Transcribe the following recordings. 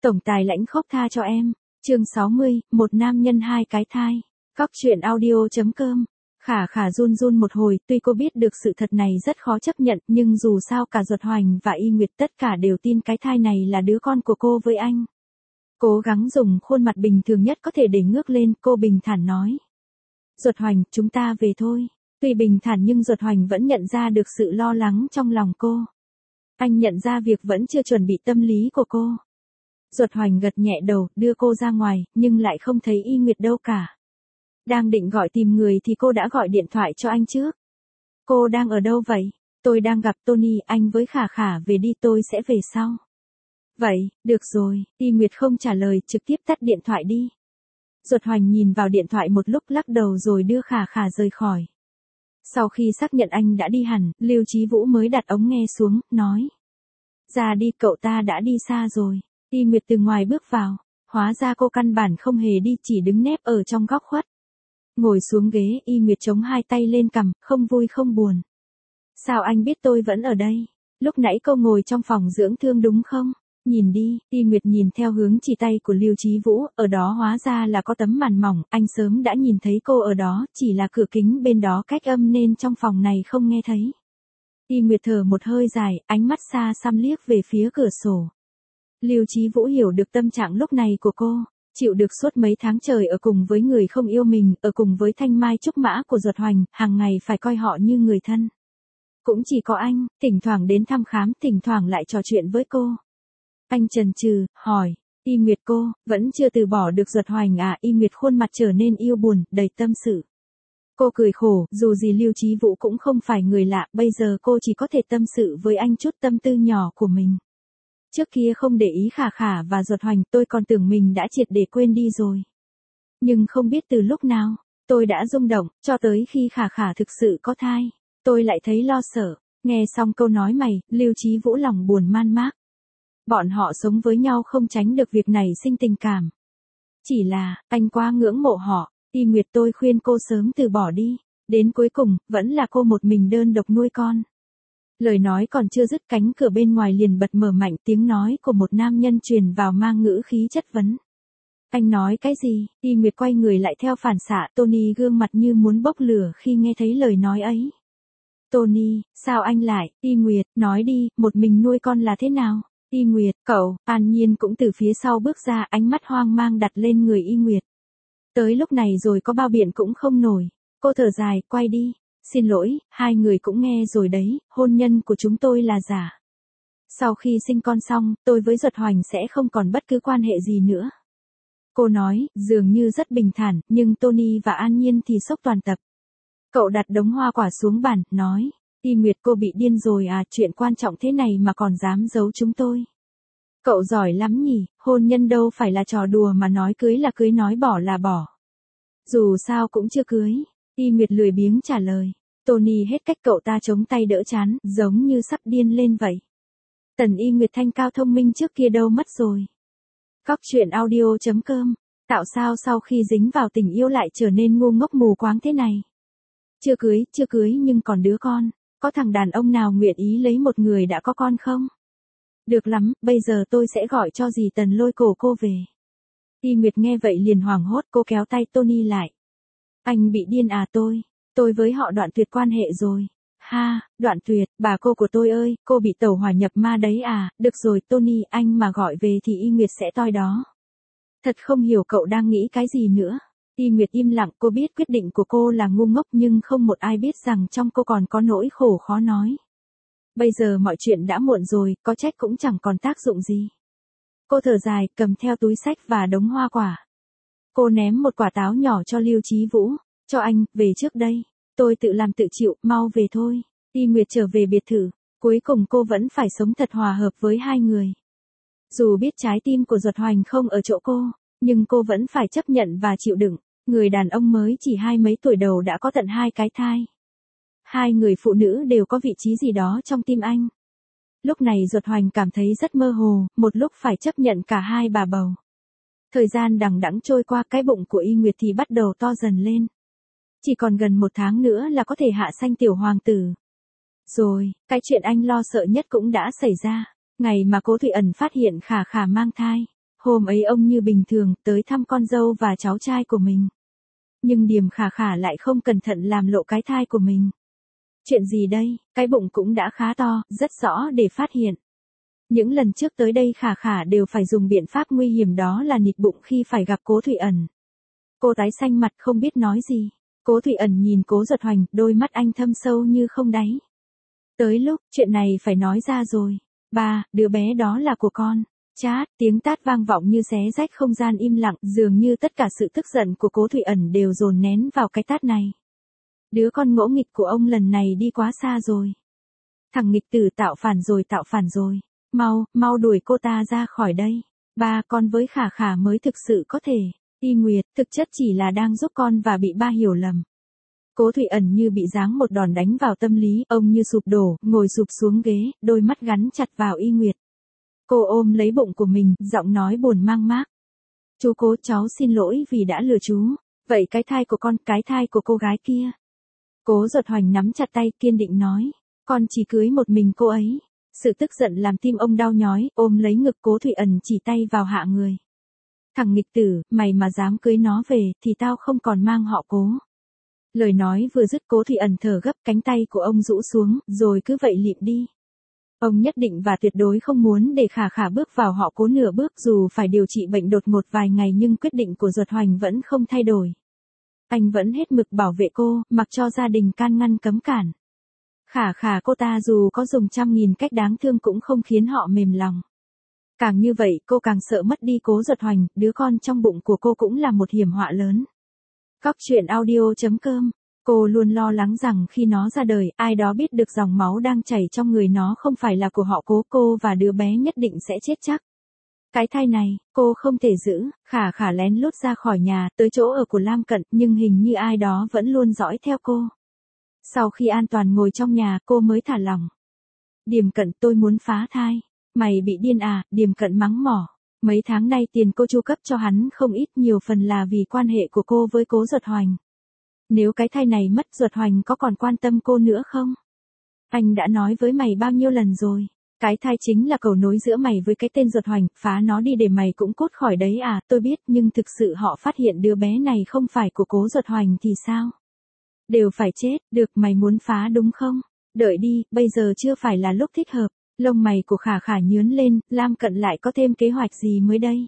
Tổng tài lãnh khốc tha cho em. Chương 60, một nam nhân hai cái thai. Cóc truyện audio.com. Khả Khả run run một hồi, tuy cô biết được sự thật này rất khó chấp nhận, nhưng dù sao cả Duật Hoành và Y Nguyệt tất cả đều tin cái thai này là đứa con của cô với anh. Cố gắng dùng khuôn mặt bình thường nhất có thể để ngước lên, cô bình thản nói. Duật Hoành, chúng ta về thôi. Tuy bình thản nhưng Duật Hoành vẫn nhận ra được sự lo lắng trong lòng cô. Anh nhận ra việc vẫn chưa chuẩn bị tâm lý của cô. Duật Hoành gật nhẹ đầu, đưa cô ra ngoài, nhưng lại không thấy Y Nguyệt đâu cả. Đang định gọi tìm người thì cô đã gọi điện thoại cho anh trước. Cô đang ở đâu vậy? Tôi đang gặp Tony, anh với Khả Khả về đi, tôi sẽ về sau. Vậy, được rồi, Y Nguyệt không trả lời, trực tiếp tắt điện thoại đi. Duật Hoành nhìn vào điện thoại một lúc lắc đầu rồi đưa Khả Khả rời khỏi. Sau khi xác nhận anh đã đi hẳn, Lưu Chí Vũ mới đặt ống nghe xuống, nói. Ra đi, cậu ta đã đi xa rồi. Y Nguyệt từ ngoài bước vào, hóa ra cô căn bản không hề đi, chỉ đứng nép ở trong góc khuất. Ngồi xuống ghế, Y Nguyệt chống hai tay lên cằm, không vui không buồn. Sao anh biết tôi vẫn ở đây? Lúc nãy cô ngồi trong phòng dưỡng thương đúng không? Nhìn đi, Y Nguyệt nhìn theo hướng chỉ tay của Lưu Chí Vũ, ở đó hóa ra là có tấm màn mỏng, anh sớm đã nhìn thấy cô ở đó, chỉ là cửa kính bên đó cách âm nên trong phòng này không nghe thấy. Y Nguyệt thở một hơi dài, ánh mắt xa xăm liếc về phía cửa sổ. Lưu Chí Vũ hiểu được tâm trạng lúc này của cô, chịu được suốt mấy tháng trời ở cùng với người không yêu mình, ở cùng với thanh mai trúc mã của Duật Hoành, hàng ngày phải coi họ như người thân. Cũng chỉ có anh, thỉnh thoảng đến thăm khám, thỉnh thoảng lại trò chuyện với cô. Anh chần chừ, hỏi, Y Nguyệt cô, vẫn chưa từ bỏ được Duật Hoành à? Y Nguyệt khuôn mặt trở nên yêu buồn, đầy tâm sự. Cô cười khổ, dù gì Lưu Chí Vũ cũng không phải người lạ, bây giờ cô chỉ có thể tâm sự với anh chút tâm tư nhỏ của mình. Trước kia không để ý Khả Khả và Duật Hoành, tôi còn tưởng mình đã triệt để quên đi rồi. Nhưng không biết từ lúc nào, tôi đã rung động, cho tới khi Khả Khả thực sự có thai, tôi lại thấy lo sợ. Nghe xong câu nói mày, Lưu Chí Vũ lòng buồn man mác. Bọn họ sống với nhau không tránh được việc này sinh tình cảm. Chỉ là, anh quá ngưỡng mộ họ. Y Nguyệt, tôi khuyên cô sớm từ bỏ đi. Đến cuối cùng, vẫn là cô một mình đơn độc nuôi con. Lời nói còn chưa dứt, cánh cửa bên ngoài liền bật mở mạnh, tiếng nói của một nam nhân truyền vào mang ngữ khí chất vấn. Anh nói cái gì? Y Nguyệt quay người lại theo phản xạ, Tony gương mặt như muốn bốc lửa khi nghe thấy lời nói ấy. Tony, sao anh lại? Y Nguyệt, nói đi, một mình nuôi con là thế nào? Y Nguyệt, cậu, An Nhiên cũng từ phía sau bước ra, ánh mắt hoang mang đặt lên người Y Nguyệt. Tới lúc này rồi có bao biện cũng không nổi. Cô thở dài, quay đi. Xin lỗi, hai người cũng nghe rồi đấy, hôn nhân của chúng tôi là giả. Sau khi sinh con xong, tôi với Duật Hoành sẽ không còn bất cứ quan hệ gì nữa. Cô nói, dường như rất bình thản, nhưng Tony và An Nhiên thì sốc toàn tập. Cậu đặt đống hoa quả xuống bàn, nói. Y Nguyệt, cô bị điên rồi à, chuyện quan trọng thế này mà còn dám giấu chúng tôi. Cậu giỏi lắm nhỉ, hôn nhân đâu phải là trò đùa mà nói cưới là cưới, nói bỏ là bỏ. Dù sao cũng chưa cưới. Y Nguyệt lười biếng trả lời. Tony hết cách, cậu ta chống tay đỡ chán, giống như sắp điên lên vậy. Tần Y Nguyệt thanh cao thông minh trước kia đâu mất rồi. Cóc truyện audio.com. Tạo sao sau khi dính vào tình yêu lại trở nên ngu ngốc mù quáng thế này? Chưa cưới nhưng còn đứa con. Có thằng đàn ông nào nguyện ý lấy một người đã có con không? Được lắm, bây giờ tôi sẽ gọi cho dì Tần lôi cổ cô về. Y Nguyệt nghe vậy liền hoảng hốt, cô kéo tay Tony lại. Anh bị điên à? Tôi với họ đoạn tuyệt quan hệ rồi. Ha, đoạn tuyệt, bà cô của tôi ơi, cô bị tẩu hỏa nhập ma đấy à? Được rồi Tony, anh mà gọi về thì Y Nguyệt sẽ toi đó. Thật không hiểu cậu đang nghĩ cái gì nữa. Y Nguyệt im lặng, cô biết quyết định của cô là ngu ngốc nhưng không một ai biết rằng trong cô còn có nỗi khổ khó nói. Bây giờ mọi chuyện đã muộn rồi, có trách cũng chẳng còn tác dụng gì. Cô thở dài, cầm theo túi xách và đống hoa quả. Cô ném một quả táo nhỏ cho Lưu Chí Vũ. Cho anh, về trước đây. Tôi tự làm tự chịu, mau về thôi. Y Nguyệt trở về biệt thự. Cuối cùng cô vẫn phải sống thật hòa hợp với hai người. Dù biết trái tim của Duật Hoành không ở chỗ cô, nhưng cô vẫn phải chấp nhận và chịu đựng. Người đàn ông mới chỉ 20 mấy tuổi đầu đã có tận 2 cái thai. Hai người phụ nữ đều có vị trí gì đó trong tim anh. Lúc này Duật Hoành cảm thấy rất mơ hồ, một lúc phải chấp nhận cả hai bà bầu. Thời gian đằng đẵng trôi qua, cái bụng của Y Nguyệt thì bắt đầu to dần lên. Chỉ còn gần 1 tháng nữa là có thể hạ sanh tiểu hoàng tử. Rồi, cái chuyện anh lo sợ nhất cũng đã xảy ra. Ngày mà Cố Thụy Ẩn phát hiện Khả Khả mang thai. Hôm ấy ông như bình thường tới thăm con dâu và cháu trai của mình. Nhưng Điềm Khả Khả lại không cẩn thận làm lộ cái thai của mình. Chuyện gì đây, cái bụng cũng đã khá to, rất rõ để phát hiện. Những lần trước tới đây Khả Khả đều phải dùng biện pháp nguy hiểm, đó là nịt bụng khi phải gặp Cố Thụy Ẩn. Cô tái xanh mặt không biết nói gì. Cố Thụy Ẩn nhìn Cố Duật Hoành, đôi mắt anh thâm sâu như không đáy. Tới lúc, chuyện này phải nói ra rồi. Ba, đứa bé đó là của con. Chát, tiếng tát vang vọng như xé rách không gian im lặng, dường như tất cả sự tức giận của Cố Thụy Ẩn đều dồn nén vào cái tát này. Đứa con ngỗ nghịch của ông lần này đi quá xa rồi. Thằng nghịch tử tạo phản rồi. Mau đuổi cô ta ra khỏi đây. Ba, con với Khả Khả mới thực sự có thể. Y Nguyệt, thực chất chỉ là đang giúp con và bị ba hiểu lầm. Cố Thụy Ẩn như bị giáng một đòn đánh vào tâm lý, ông như sụp đổ, ngồi sụp xuống ghế, đôi mắt gắn chặt vào Y Nguyệt. Cô ôm lấy bụng của mình, giọng nói buồn mang mác. Chú Cố, cháu xin lỗi vì đã lừa chú. Vậy cái thai của con, cái thai của cô gái kia. Cố Duật Hoành nắm chặt tay, kiên định nói. Con chỉ cưới một mình cô ấy. Sự tức giận làm tim ông đau nhói, ôm lấy ngực Cố Thụy Ẩn chỉ tay vào hạ người. Thằng nghịch tử, mày mà dám cưới nó về, thì tao không còn mang họ Cố. Lời nói vừa dứt, Cố Thụy Ẩn thở gấp, cánh tay của ông rũ xuống, rồi cứ vậy lịm đi. Ông nhất định và tuyệt đối không muốn để Khả Khả bước vào họ Cố nửa bước, dù phải điều trị bệnh đột ngột vài ngày, nhưng quyết định của Duật Hoành vẫn không thay đổi. Anh vẫn hết mực bảo vệ cô, mặc cho gia đình can ngăn cấm cản. Khả Khả cô ta dù có dùng 100.000 cách đáng thương cũng không khiến họ mềm lòng. Càng như vậy, cô càng sợ mất đi Cố Duật Hoành, đứa con trong bụng của cô cũng là một hiểm họa lớn. Cóc truyện audio.com. Cô luôn lo lắng rằng khi nó ra đời, ai đó biết được dòng máu đang chảy trong người nó không phải là của họ Cố, cô và đứa bé nhất định sẽ chết chắc. Cái thai này, cô không thể giữ. Khả Khả lén lút ra khỏi nhà, tới chỗ ở của Lam Cận, nhưng hình như ai đó vẫn luôn dõi theo cô. Sau khi an toàn ngồi trong nhà, cô mới thả lỏng. Điềm Cận, tôi muốn phá thai. Mày bị điên à? Điềm Cận mắng mỏ. Mấy tháng nay tiền cô chu cấp cho hắn không ít, nhiều phần là vì quan hệ của cô với Cố Duật Hoành. Nếu cái thai này mất, Duật Hoành có còn quan tâm cô nữa không? Anh đã nói với mày bao nhiêu lần rồi? Cái thai chính là cầu nối giữa mày với cái tên Duật Hoành, phá nó đi để mày cũng cốt khỏi đấy à? Tôi biết, nhưng thực sự họ phát hiện đứa bé này không phải của Cố Duật Hoành thì sao? Đều phải chết, được, mày muốn phá đúng không? Đợi đi, bây giờ chưa phải là lúc thích hợp. Lông mày của Khả Khả nhướng lên, Lam Cận lại có thêm kế hoạch gì mới đây?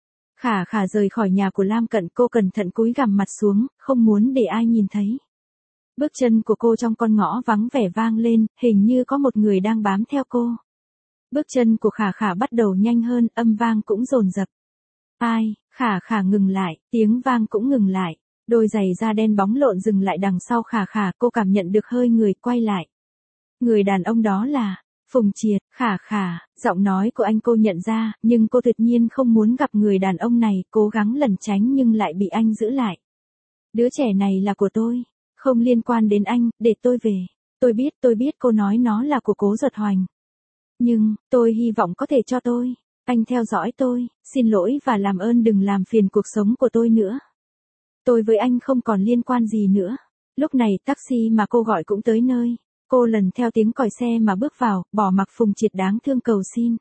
Khả Khả rời khỏi nhà của Lam Cận, cô cẩn thận cúi gằm mặt xuống, không muốn để ai nhìn thấy. Bước chân của cô trong con ngõ vắng vẻ vang lên, hình như có một người đang bám theo cô. Bước chân của Khả Khả bắt đầu nhanh hơn, âm vang cũng dồn dập. Ai? Khả Khả ngừng lại, tiếng vang cũng ngừng lại. Đôi giày da đen bóng lộn dừng lại đằng sau Khả Khả, cô cảm nhận được hơi người, quay lại. Người đàn ông đó là Phùng Triệt. Khả Khả, giọng nói của anh cô nhận ra, nhưng cô tuyệt nhiên không muốn gặp người đàn ông này, cố gắng lẩn tránh nhưng lại bị anh giữ lại. Đứa trẻ này là của tôi, không liên quan đến anh, để tôi về. Tôi biết cô nói nó là của Cố Duật Hoành. Nhưng, tôi hy vọng có thể cho tôi. Anh theo dõi tôi, xin lỗi và làm ơn đừng làm phiền cuộc sống của tôi nữa. Tôi với anh không còn liên quan gì nữa. Lúc này taxi mà cô gọi cũng tới nơi. Cô lần theo tiếng còi xe mà bước vào, bỏ mặc Phùng Triệt đáng thương cầu xin.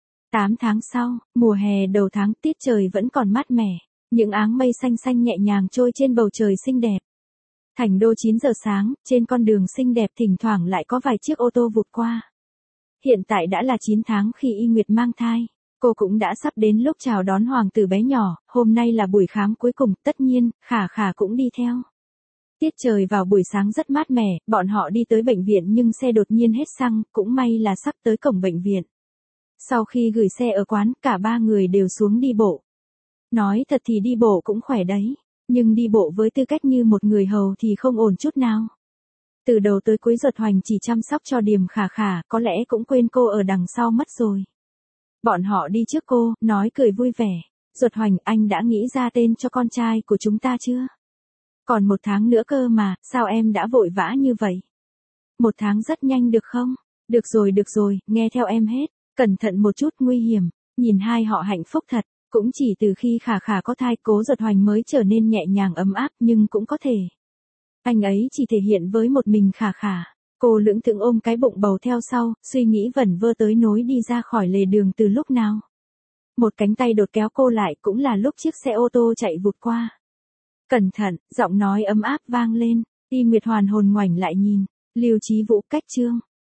8 tháng sau, mùa hè đầu tháng, tiết trời vẫn còn mát mẻ. Những áng mây xanh xanh nhẹ nhàng trôi trên bầu trời xinh đẹp. Thành đô 9 giờ sáng, trên con đường xinh đẹp thỉnh thoảng lại có vài chiếc ô tô vụt qua. Hiện tại đã là 9 tháng khi Y Nguyệt mang thai. Cô cũng đã sắp đến lúc chào đón hoàng tử bé nhỏ, hôm nay là buổi khám cuối cùng, tất nhiên, Khả Khả cũng đi theo. Tiết trời vào buổi sáng rất mát mẻ, bọn họ đi tới bệnh viện nhưng xe đột nhiên hết xăng, cũng may là sắp tới cổng bệnh viện. Sau khi gửi xe ở quán, cả ba người đều xuống đi bộ. Nói thật thì đi bộ cũng khỏe đấy, nhưng đi bộ với tư cách như một người hầu thì không ổn chút nào. Từ đầu tới cuối Duật Hoành chỉ chăm sóc cho Điềm Khả Khả, có lẽ cũng quên cô ở đằng sau mất rồi. Bọn họ đi trước cô, nói cười vui vẻ. Duật Hoành, anh đã nghĩ ra tên cho con trai của chúng ta chưa? Còn 1 tháng nữa cơ mà, sao em đã vội vã như vậy? 1 tháng rất nhanh được không? Được rồi, nghe theo em hết. Cẩn thận một chút, nguy hiểm. Nhìn hai họ hạnh phúc thật. Cũng chỉ từ khi Khả Khả có thai, Cố Duật Hoành mới trở nên nhẹ nhàng ấm áp, nhưng cũng có thể. Anh ấy chỉ thể hiện với một mình Khả Khả. Cô lững thững ôm cái bụng bầu theo sau, suy nghĩ vẩn vơ tới nối đi ra khỏi lề đường từ lúc nào. một cánh tay đột kéo cô lại, cũng là lúc chiếc xe ô tô chạy vụt qua. Cẩn thận, giọng nói ấm áp vang lên. Ti Nguyệt hoàn hồn ngoảnh lại nhìn. Lưu Chí Vũ, cách Trương